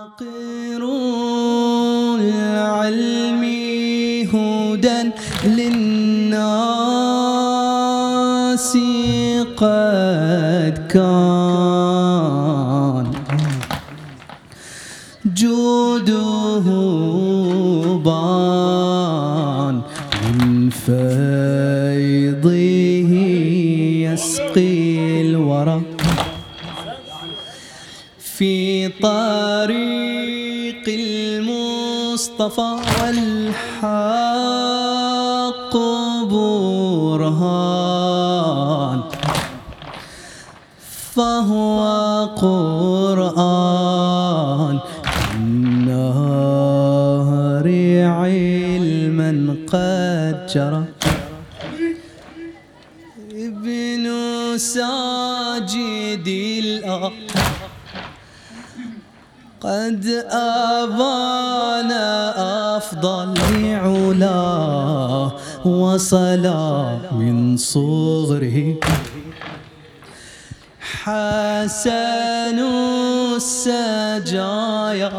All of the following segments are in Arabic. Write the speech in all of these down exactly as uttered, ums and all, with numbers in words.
عاقر العلم هدى للناس قد كان جوده بان من فيضه يسقي الورى في طريق المصطفى والحق برهان فهو قرآن النهر علما قد جرى ابن ساجد الأرض قد أبان أفضل علاه وصلا من صغره حسن السجايا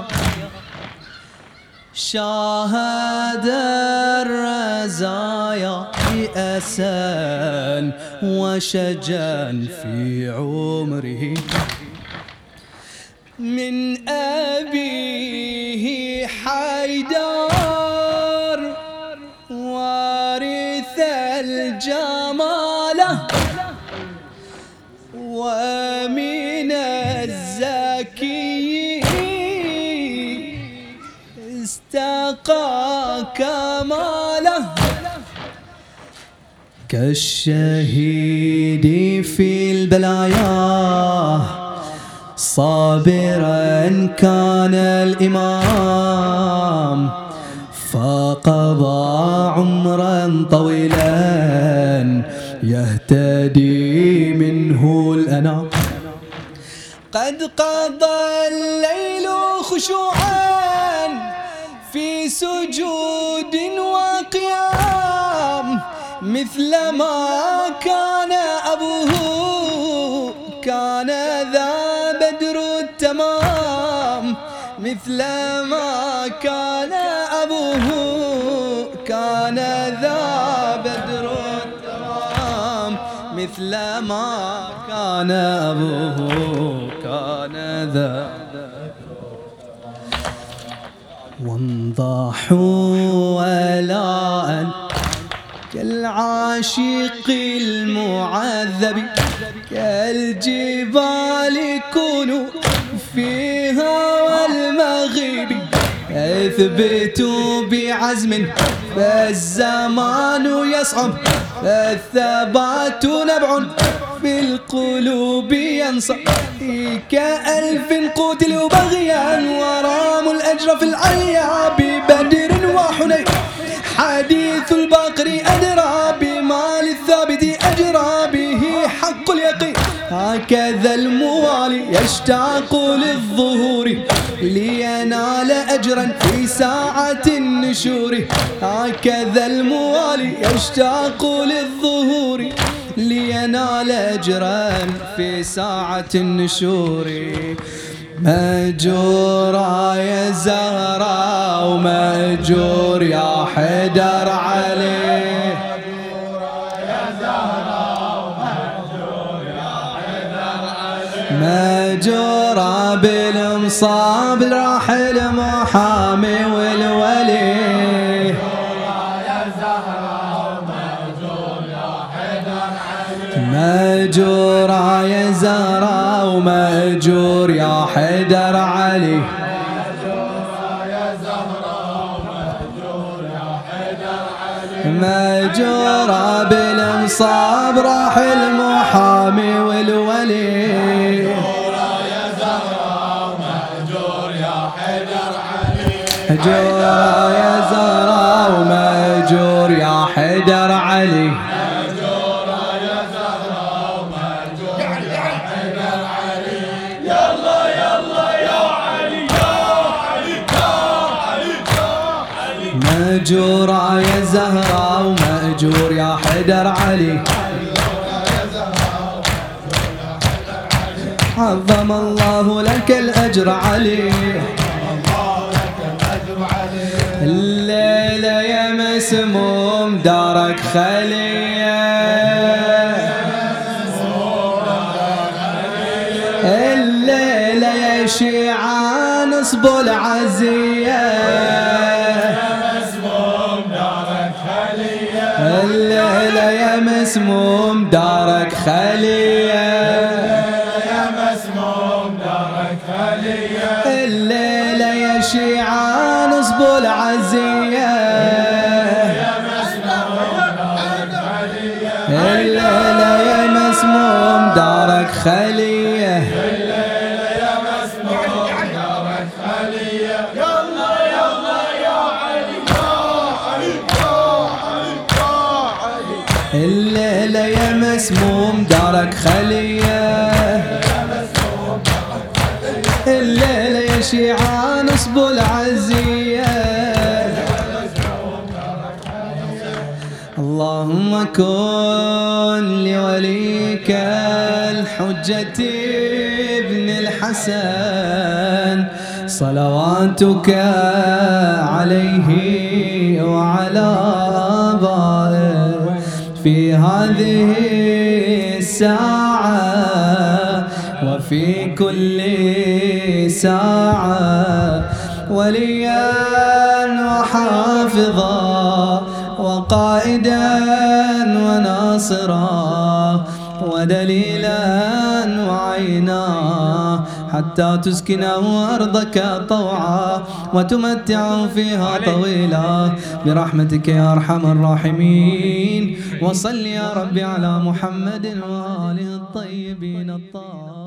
شاهد الرزايا بأسا وشجا في عمره من أبيه حيدر وارث الجمال ومن الزكي استقى كماله كالشهيد في البلايا صابرا كان الإمام فقضى عمرا طويلا يهتدي منه الأنام قد قضى الليل خشوعا في سجود وقيام مثل ما كان أبوه كان ذا بدر التمام مثل ما كان أبوه كان ذا بدر التمام مثل ما كان أبوه كان ذا وانضحوا ولاء كالعاشق المعذب كالجبال كونوا فيها والمغيب اثبتوا بعزم فالزمان يصعب فالثبات نبع في القلوب ينصب كألف قتلوا بغيا وراموا الأجر في العليا ببدر وحنين حديث البقر أدرى بمال الثابت أجرى به حق اليقين هكذا الموالي يشتاق للظهور لينال أجرا في ساعة النشور هكذا الموالي يشتاق للظهور لينال أجرا في ساعة النشور مأجورة يا زهراء ومأجور يا حيدر عليه مأجورة بالمصاب راح المحامي والولي مأجورة يا زهراء ومأجور يا حيدر علي مأجورة بالمصاب راح المحامي والولي مأجورة يا زهراء ومأجور يا حيدر علي مأجورة يا زهراء ومأجور يا حيدر علي عظم الله لك الأجر علي دارك خلية الليلة يا شيعة نصب العزية الليلة يا مسموم دارك خلية الليلة يا شيعة نصب العزية الليلة يا مسموم دارك خلية الليلة يا مسموم دارك خلية الليلة يا شيعة نصب العزية اللهم كن لوليك الحجة ابن الحسن صلواتك عليه وعلى آبائه في هذه الساعة وفي كل ساعة وليا وحافظا وقائدا وناصرا ودليلا وعينا حتى تسكنه أرضك طوعا وتمتعه فيها طويلا برحمتك يا أرحم الراحمين. وصل يا رب على محمد وآله الطيبين الطاهرين.